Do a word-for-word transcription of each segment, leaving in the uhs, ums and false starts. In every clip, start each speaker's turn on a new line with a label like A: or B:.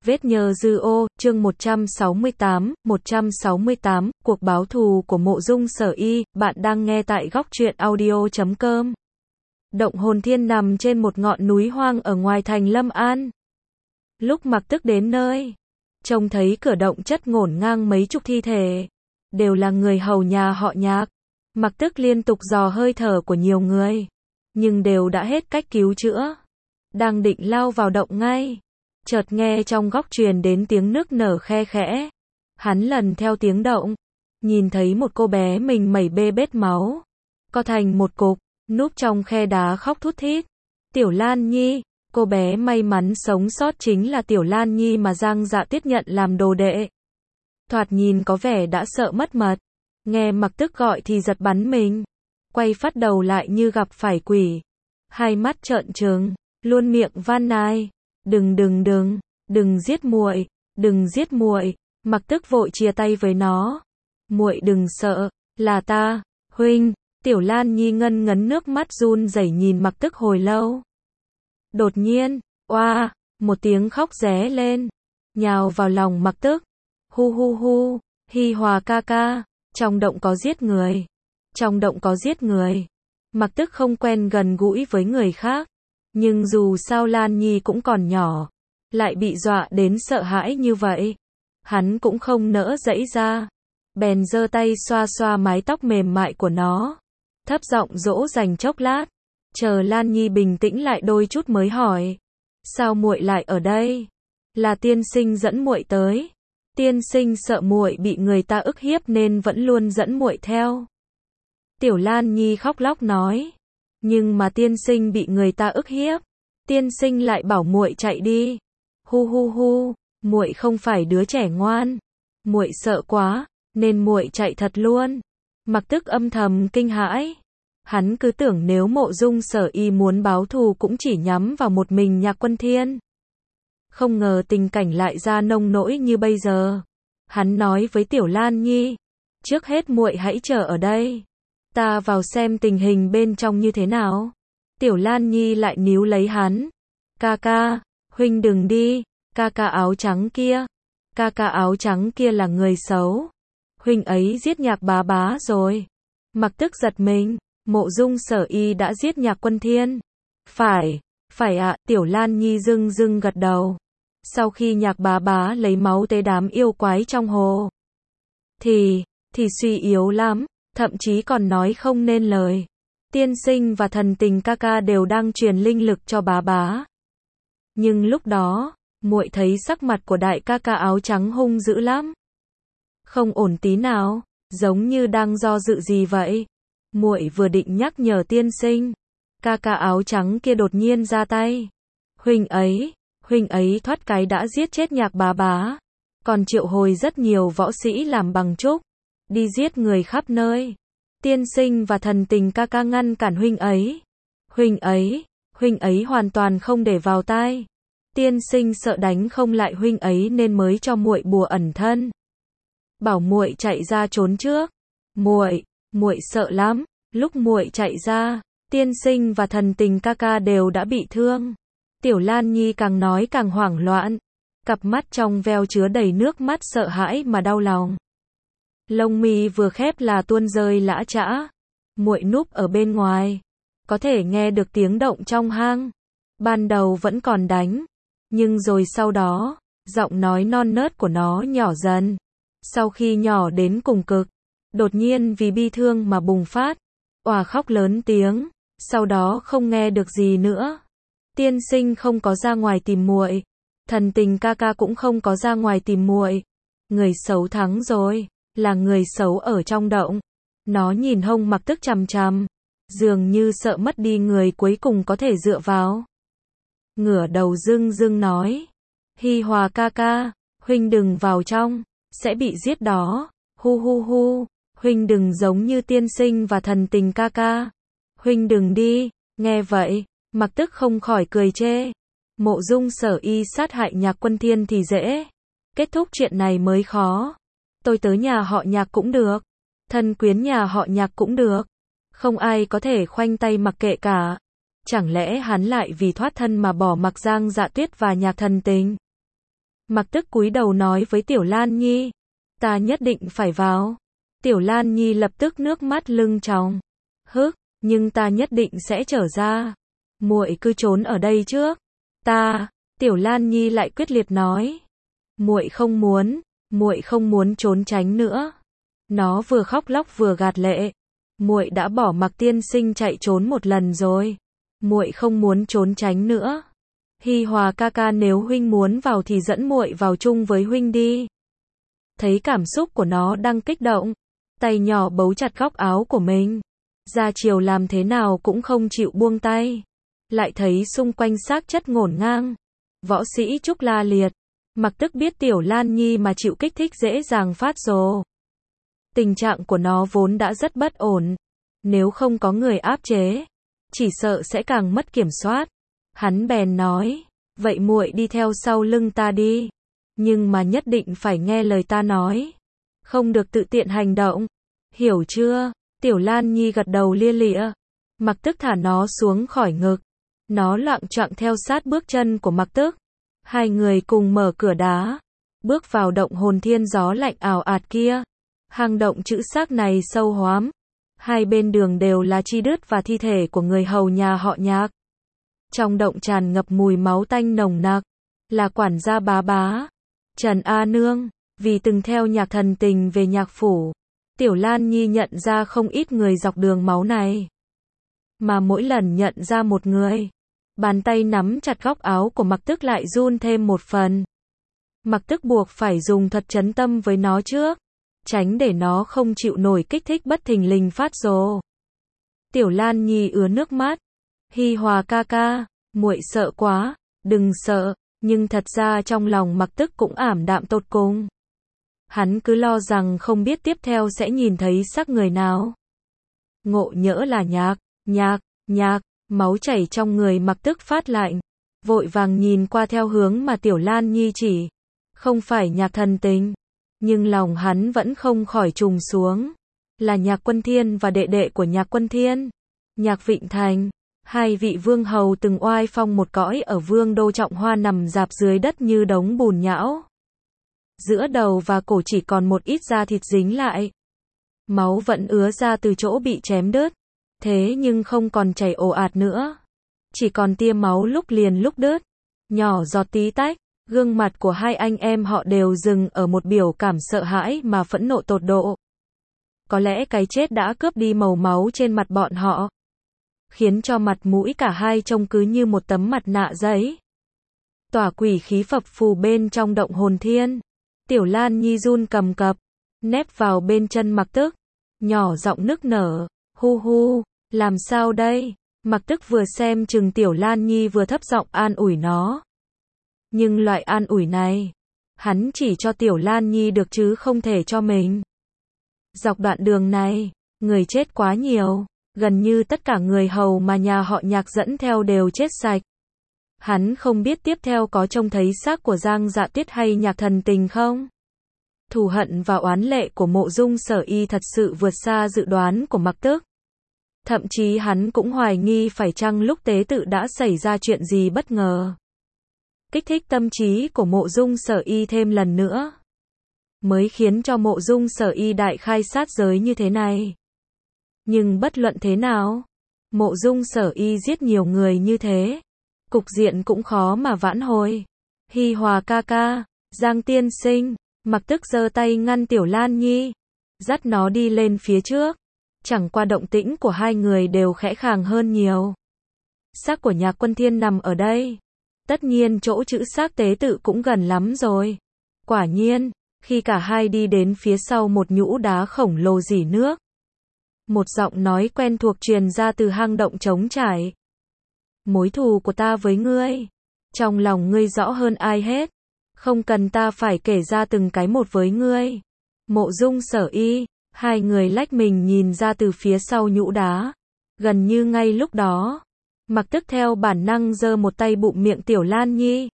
A: Vết nhơ dư ô, chương một trăm sáu mươi tám, một trăm sáu mươi tám, cuộc báo thù của Mộ Dung Sở Y, bạn đang nghe tại góc truyện audio chấm com. Động Hồn Thiên nằm trên một ngọn núi hoang ở ngoài thành Lâm An. Lúc Mặc Tức đến nơi, trông thấy cửa động chất ngổn ngang mấy chục thi thể, đều là người hầu nhà họ Nhạc. Mặc Tức liên tục dò hơi thở của nhiều người, nhưng đều đã hết cách cứu chữa. Đang định lao vào động ngay, chợt nghe trong góc truyền đến tiếng nước nở khe khẽ. Hắn lần theo tiếng động, nhìn thấy một cô bé mình mẩy bê bết máu, co thành một cục, núp trong khe đá khóc thút thít. Tiểu Lan Nhi, cô bé may mắn sống sót chính là Tiểu Lan Nhi mà Giang Dạ tiếp nhận làm đồ đệ. Thoạt nhìn có vẻ đã sợ mất mật, nghe Mặc Tức gọi thì giật bắn mình, quay phát đầu lại như gặp phải quỷ, hai mắt trợn trừng, luôn miệng van nài. Đừng đừng đừng, đừng giết muội, đừng giết muội. Mặc Tức vội chia tay với nó. Muội đừng sợ, là ta, huynh. Tiểu Lan Nhi ngân ngấn nước mắt run rẩy nhìn Mặc Tức hồi lâu. Đột nhiên, oa, một tiếng khóc ré lên, nhào vào lòng Mặc Tức. Hu hu hu, Hi Hòa ca ca, trong động có giết người, trong động có giết người. Mặc Tức không quen gần gũi với người khác. Nhưng dù sao Lan Nhi cũng còn nhỏ, lại bị dọa đến sợ hãi như vậy, hắn cũng không nỡ giãy ra, bèn giơ tay xoa xoa mái tóc mềm mại của nó, thấp giọng dỗ dành chốc lát, chờ Lan Nhi bình tĩnh lại đôi chút mới hỏi: "Sao muội lại ở đây?" "Là tiên sinh dẫn muội tới. Tiên sinh sợ muội bị người ta ức hiếp nên vẫn luôn dẫn muội theo." Tiểu Lan Nhi khóc lóc nói. Nhưng mà tiên sinh bị người ta ức hiếp, tiên sinh lại bảo muội chạy đi. Hu hu hu, muội không phải đứa trẻ ngoan, muội sợ quá, nên muội chạy thật luôn. Mặc Tức âm thầm kinh hãi, hắn cứ tưởng nếu Mộ Dung Sở Y muốn báo thù cũng chỉ nhắm vào một mình Nhạc Quân Thiên. Không ngờ tình cảnh lại ra nông nỗi như bây giờ. Hắn nói với Tiểu Lan Nhi, trước hết muội hãy chờ ở đây, ta vào xem tình hình bên trong như thế nào. Tiểu Lan Nhi lại níu lấy hắn. Ca ca, huynh đừng đi, ca ca áo trắng kia, ca ca áo trắng kia là người xấu. Huynh ấy giết Nhạc bá bá rồi. Mặc Tức giật mình, Mộ Dung Sở Y đã giết Nhạc Quân Thiên. Phải, phải ạ, Tiểu Lan Nhi dưng dưng gật đầu. Sau khi Nhạc bá bá lấy máu tế đám yêu quái trong hồ, thì, thì suy yếu lắm. Thậm chí còn nói không nên lời. Tiên sinh và thần tình ca ca đều đang truyền linh lực cho bá bá. Nhưng lúc đó, muội thấy sắc mặt của đại ca ca áo trắng hung dữ lắm. Không ổn tí nào, giống như đang do dự gì vậy. Muội vừa định nhắc nhở tiên sinh, ca ca áo trắng kia đột nhiên ra tay. Huynh ấy, huynh ấy thoát cái đã giết chết Nhạc bá bá, còn triệu hồi rất nhiều võ sĩ làm bằng trúc, đi giết người khắp nơi. Tiên sinh và thần tình ca ca ngăn cản huynh ấy. Huynh ấy, huynh ấy hoàn toàn không để vào tai. Tiên sinh sợ đánh không lại huynh ấy nên mới cho muội bùa ẩn thân, bảo muội chạy ra trốn trước. Muội, muội sợ lắm. Lúc muội chạy ra, tiên sinh và thần tình ca ca đều đã bị thương. Tiểu Lan Nhi càng nói càng hoảng loạn, cặp mắt trong veo chứa đầy nước mắt sợ hãi mà đau lòng. Lông mi vừa khép là tuôn rơi lã chã. Muội núp ở bên ngoài, có thể nghe được tiếng động trong hang. Ban đầu vẫn còn đánh, nhưng rồi sau đó, giọng nói non nớt của nó nhỏ dần. Sau khi nhỏ đến cùng cực, đột nhiên vì bi thương mà bùng phát, òa khóc lớn tiếng, sau đó không nghe được gì nữa. Tiên sinh không có ra ngoài tìm muội, thần tình ca ca cũng không có ra ngoài tìm muội. Người xấu thắng rồi. Là người xấu ở trong động. Nó nhìn hông Mặc Tức chằm chằm, dường như sợ mất đi người cuối cùng có thể dựa vào. Ngửa đầu dưng dưng nói: Hi Hòa ca ca, huynh đừng vào trong, sẽ bị giết đó. Hu hu hu, huynh đừng giống như tiên sinh và thần tình ca ca. Huynh đừng đi. Nghe vậy, Mặc Tức không khỏi cười chê. Mộ Dung Sở Y sát hại Nhạc Quân Thiên thì dễ, kết thúc chuyện này mới khó. Tôi tới nhà họ Nhạc cũng được, thân quyến nhà họ Nhạc cũng được, không ai có thể khoanh tay mặc kệ cả. Chẳng lẽ hắn lại vì thoát thân mà bỏ mặc Giang Dạ Tuyết và Nhạc Thần Tình? Mặc Tức cúi đầu nói với Tiểu Lan Nhi. Ta nhất định phải vào. Tiểu Lan Nhi lập tức nước mắt lưng tròng. Hức, nhưng ta nhất định sẽ trở ra. Muội cứ trốn ở đây trước. Ta, Tiểu Lan Nhi lại quyết liệt nói. Muội không muốn, muội không muốn trốn tránh nữa. Nó vừa khóc lóc vừa gạt lệ. Muội đã bỏ Mặc tiên sinh chạy trốn một lần rồi. Muội không muốn trốn tránh nữa. Hi Hòa ca ca, nếu huynh muốn vào thì dẫn muội vào chung với huynh đi. Thấy cảm xúc của nó đang kích động, tay nhỏ bấu chặt góc áo của mình. Gia Triều làm thế nào cũng không chịu buông tay. Lại thấy xung quanh xác chất ngổn ngang. Võ sĩ Trúc la liệt. Mặc Tức biết Tiểu Lan Nhi mà chịu kích thích dễ dàng phát rồ. Tình trạng của nó vốn đã rất bất ổn. Nếu không có người áp chế, chỉ sợ sẽ càng mất kiểm soát. Hắn bèn nói, vậy muội đi theo sau lưng ta đi. Nhưng mà nhất định phải nghe lời ta nói. Không được tự tiện hành động. Hiểu chưa? Tiểu Lan Nhi gật đầu lia lịa. Mặc Tức thả nó xuống khỏi ngực. Nó loạng choạng theo sát bước chân của Mặc Tức. Hai người cùng mở cửa đá. Bước vào động hồn thiên, gió lạnh ảo ạt kia. Hang động chữ xác này sâu hoắm. Hai bên đường đều là chi đứt và thi thể của người hầu nhà họ Nhạc. Trong động tràn ngập mùi máu tanh nồng nặc. Là quản gia bá bá, Trần A Nương. Vì từng theo Nhạc Thần Tình về Nhạc phủ, Tiểu Lan Nhi nhận ra không ít người dọc đường máu này. Mà mỗi lần nhận ra một người, bàn tay nắm chặt góc áo của Mặc Tức lại run thêm một phần. Mặc Tức buộc phải dùng thuật trấn tâm với nó trước, tránh để nó không chịu nổi kích thích bất thình lình phát rồ. Tiểu Lan Nhi ứa nước mắt. Hi Hòa ca ca, muội sợ quá. Đừng sợ. Nhưng thật ra trong lòng Mặc Tức cũng ảm đạm tột cùng. Hắn cứ lo rằng không biết tiếp theo sẽ nhìn thấy xác người nào. Ngộ nhỡ là Nhạc, Nhạc, Nhạc. Máu chảy trong người Mặc Tức phát lạnh. Vội vàng nhìn qua theo hướng mà Tiểu Lan Nhi chỉ. Không phải Nhạc Thần Tình. Nhưng lòng hắn vẫn không khỏi trùng xuống. Là Nhạc Quân Thiên và đệ đệ của Nhạc Quân Thiên, Nhạc Vịnh Thành. Hai vị vương hầu từng oai phong một cõi ở vương đô Trọng Hoa nằm rạp dưới đất như đống bùn nhão. Giữa đầu và cổ chỉ còn một ít da thịt dính lại. Máu vẫn ứa ra từ chỗ bị chém đứt. Thế nhưng không còn chảy ồ ạt nữa. Chỉ còn tia máu lúc liền lúc đứt. Nhỏ giọt tí tách. Gương mặt của hai anh em họ đều dừng ở một biểu cảm sợ hãi mà phẫn nộ tột độ. Có lẽ cái chết đã cướp đi màu máu trên mặt bọn họ, khiến cho mặt mũi cả hai trông cứ như một tấm mặt nạ giấy. Tỏa quỷ khí phập phù bên trong động hồn thiên. Tiểu Lan Nhi run cầm cập, nép vào bên chân Mặc Tức, nhỏ giọng nức nở, hu hu, làm sao đây? Mặc Tức vừa xem chừng Tiểu Lan Nhi vừa thấp giọng an ủi nó. Nhưng loại an ủi này, hắn chỉ cho Tiểu Lan Nhi được chứ không thể cho mình. Dọc đoạn đường này, người chết quá nhiều, gần như tất cả người hầu mà nhà họ Nhạc dẫn theo đều chết sạch. Hắn không biết tiếp theo có trông thấy xác của Giang Dạ Tuyết hay Nhạc Thần Tình không? Thù hận và oán lệ của Mộ Dung Sở Y thật sự vượt xa dự đoán của Mặc Tức. Thậm chí hắn cũng hoài nghi phải chăng lúc tế tự đã xảy ra chuyện gì bất ngờ. Kích thích tâm trí của Mộ Dung Sở Y thêm lần nữa, mới khiến cho Mộ Dung Sở Y đại khai sát giới như thế này. Nhưng bất luận thế nào, Mộ Dung Sở Y giết nhiều người như thế, cục diện cũng khó mà vãn hồi. Hi Hòa ca ca, Giang tiên sinh. Mặc Tức giơ tay ngăn Tiểu Lan Nhi, dắt nó đi lên phía trước. Chẳng qua động tĩnh của hai người đều khẽ khàng hơn nhiều. Xác của Nhạc Quân Thiên nằm ở đây. Tất nhiên chỗ chữ xác tế tự cũng gần lắm rồi. Quả nhiên, khi cả hai đi đến phía sau một nhũ đá khổng lồ rỉ nước, một giọng nói quen thuộc truyền ra từ hang động trống trải. Mối thù của ta với ngươi, trong lòng ngươi rõ hơn ai hết. Không cần ta phải kể ra từng cái một với ngươi. Mộ Dung Sở Y, hai người lách mình nhìn ra từ phía sau nhũ đá. Gần như ngay lúc đó, Mặc Tức theo bản năng giơ một tay bụm miệng Tiểu Lan Nhi,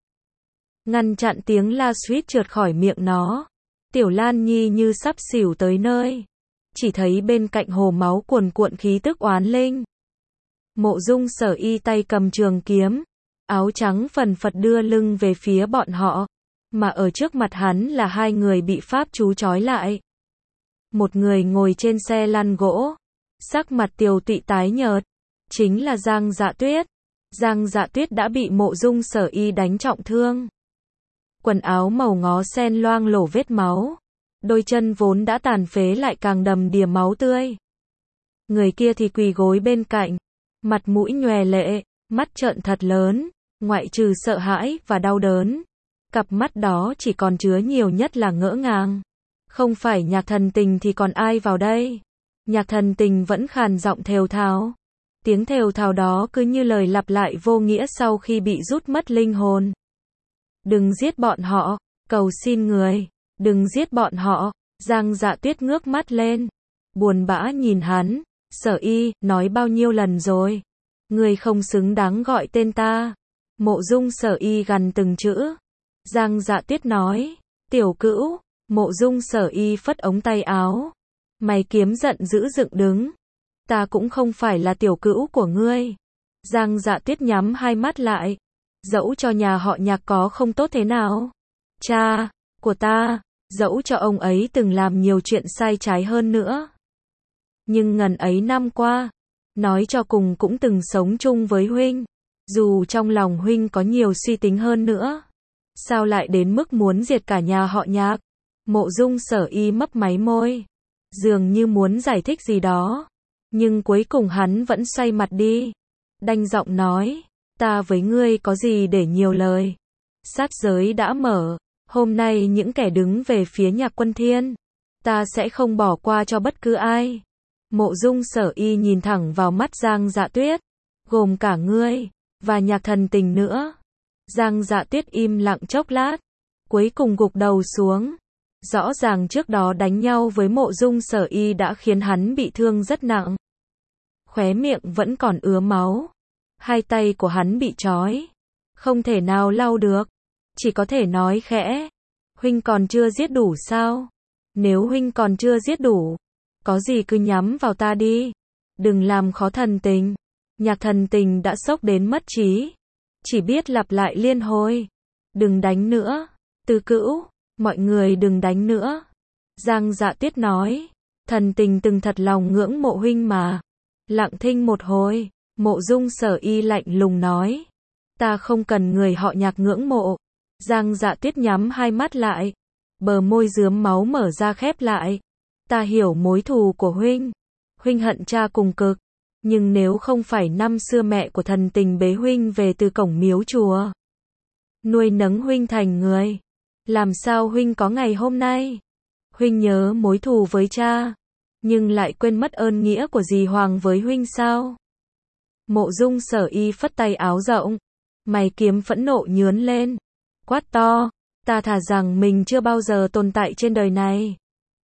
A: ngăn chặn tiếng la suýt trượt khỏi miệng nó. Tiểu Lan Nhi như sắp xỉu tới nơi, chỉ thấy bên cạnh hồ máu cuồn cuộn khí tức oán linh. Mộ Dung Sở Y tay cầm trường kiếm, áo trắng phần phật đưa lưng về phía bọn họ. mà ở trước mặt hắn là hai người bị pháp chú trói lại. Một người ngồi trên xe lăn gỗ, sắc mặt tiều tụy tái nhợt, chính là Giang Dạ Tuyết. Giang Dạ Tuyết đã bị Mộ Dung Sở Y đánh trọng thương. Quần áo màu ngó sen loang lổ vết máu, đôi chân vốn đã tàn phế lại càng đầm đìa máu tươi. Người kia thì quỳ gối bên cạnh, mặt mũi nhòe lệ, mắt trợn thật lớn, ngoại trừ sợ hãi và đau đớn, cặp mắt đó chỉ còn chứa nhiều nhất là ngỡ ngàng. Không phải Nhạc Thần Tình thì còn ai vào đây? Nhạc Thần Tình vẫn khàn giọng thều thào. Tiếng thều thào đó cứ như lời lặp lại vô nghĩa sau khi bị rút mất linh hồn. Đừng giết bọn họ, cầu xin người, đừng giết bọn họ. Giang Dạ Tuyết ngước mắt lên, buồn bã nhìn hắn. Sở Y, nói bao nhiêu lần rồi? Người không xứng đáng gọi tên ta. Mộ Dung Sở Y gằn từng chữ. Giang Dạ Tuyết nói, tiểu cữu. Mộ Dung Sở Y phất ống tay áo, mày kiếm giận dữ dựng đứng. Ta cũng không phải là tiểu cữu của ngươi. Giang Dạ Tuyết nhắm hai mắt lại. Dẫu cho nhà họ Nhạc có không tốt thế nào, cha của ta, dẫu cho ông ấy từng làm nhiều chuyện sai trái hơn nữa, nhưng ngần ấy năm qua, nói cho cùng cũng từng sống chung với huynh. Dù trong lòng huynh có nhiều suy tính hơn nữa, sao lại đến mức muốn diệt cả nhà họ Nhạc? Mộ Dung Sở Y mấp máy môi, dường như muốn giải thích gì đó, nhưng cuối cùng hắn vẫn xoay mặt đi, đanh giọng nói, ta với ngươi có gì để nhiều lời. Sát giới đã mở, hôm nay những kẻ đứng về phía Nhạc Quân Thiên, ta sẽ không bỏ qua cho bất cứ ai. Mộ Dung Sở Y nhìn thẳng vào mắt Giang Dạ Tuyết, gồm cả ngươi và Nhạc Thần Tình nữa. Giang Dạ Tuyết im lặng chốc lát, cuối cùng gục đầu xuống. Rõ ràng trước đó đánh nhau với Mộ Dung Sở Y đã khiến hắn bị thương rất nặng. Khóe miệng vẫn còn ứa máu. Hai tay của hắn bị trói, không thể nào lau được, chỉ có thể nói khẽ, huynh còn chưa giết đủ sao? Nếu huynh còn chưa giết đủ, có gì cứ nhắm vào ta đi, đừng làm khó Thần Tình. Nhạc Thần Tình đã sốc đến mất trí, chỉ biết lặp lại liên hồi, đừng đánh nữa, tứ cữu, mọi người đừng đánh nữa. Giang Dạ Tuyết nói, Thần Tình từng thật lòng ngưỡng mộ huynh mà. Lặng thinh một hồi, Mộ Dung Sở Y lạnh lùng nói, ta không cần người họ Nhạc ngưỡng mộ. Giang Dạ Tuyết nhắm hai mắt lại, bờ môi rướm máu mở ra khép lại. Ta hiểu mối thù của huynh, huynh hận cha cùng cực, nhưng nếu không phải năm xưa mẹ của Thần Tình bế huynh về từ cổng miếu chùa, nuôi nấng huynh thành người, làm sao huynh có ngày hôm nay? Huynh nhớ mối thù với cha, nhưng lại quên mất ơn nghĩa của dì Hoàng với huynh sao? Mộ Dung Sở Y phất tay áo rộng, mày kiếm phẫn nộ nhướn lên, quát to, ta thà rằng mình chưa bao giờ tồn tại trên đời này.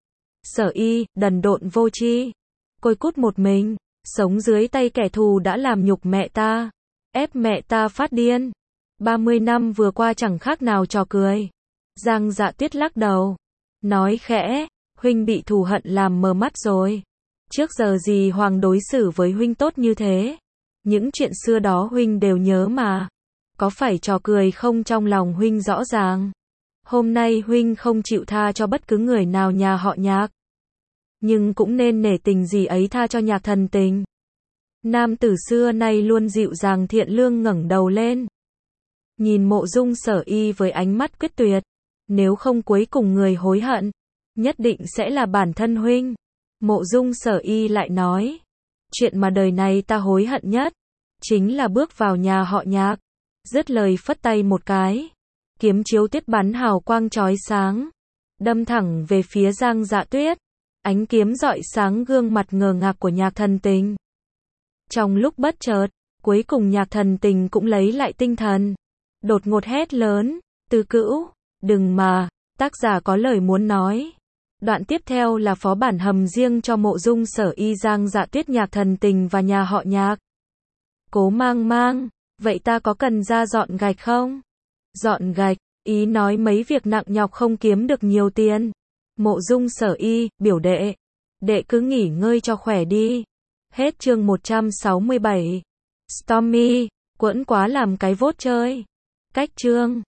A: Sở Y, đần độn vô tri, côi cút một mình, sống dưới tay kẻ thù đã làm nhục mẹ ta, ép mẹ ta phát điên. ba mươi năm vừa qua chẳng khác nào trò cười. Giang Dạ Tuyết lắc đầu, nói khẽ, huynh bị thù hận làm mờ mắt rồi. Trước giờ dì Hoàng đối xử với huynh tốt như thế, những chuyện xưa đó huynh đều nhớ mà. Có phải trò cười không? Trong lòng huynh rõ ràng. Hôm nay huynh không chịu tha cho bất cứ người nào nhà họ Nhạc, nhưng cũng nên nể tình gì ấy tha cho Nhạc Thần Tình. Nam tử xưa nay luôn dịu dàng thiện lương ngẩng đầu lên, nhìn Mộ Dung Sở Y với ánh mắt quyết tuyệt. Nếu không cuối cùng người hối hận, nhất định sẽ là bản thân huynh. Mộ Dung Sở Y lại nói, chuyện mà đời này ta hối hận nhất, chính là bước vào nhà họ Nhạc. Dứt lời phất tay một cái, kiếm chiếu tuyết bắn hào quang chói sáng, đâm thẳng về phía Giang Dạ Tuyết. Ánh kiếm rọi sáng gương mặt ngờ ngạc của Nhạc Thần Tình. Trong lúc bất chợt, cuối cùng Nhạc Thần Tình cũng lấy lại tinh thần, đột ngột hét lớn, tứ cữu, đừng mà, tác giả có lời muốn nói. Đoạn tiếp theo là phó bản hầm riêng cho Mộ Dung Sở Y, Giang Dạ Tuyết, Nhạc Thần Tình và nhà họ Nhạc. Cố Mang Mang, vậy ta có cần ra dọn gạch không? Dọn gạch, ý nói mấy việc nặng nhọc không kiếm được nhiều tiền. Mộ Dung Sở Y, biểu đệ, đệ cứ nghỉ ngơi cho khỏe đi. Hết chương một trăm sáu mươi bảy. Stormy, quẫn quá làm cái vốt chơi. Cách chương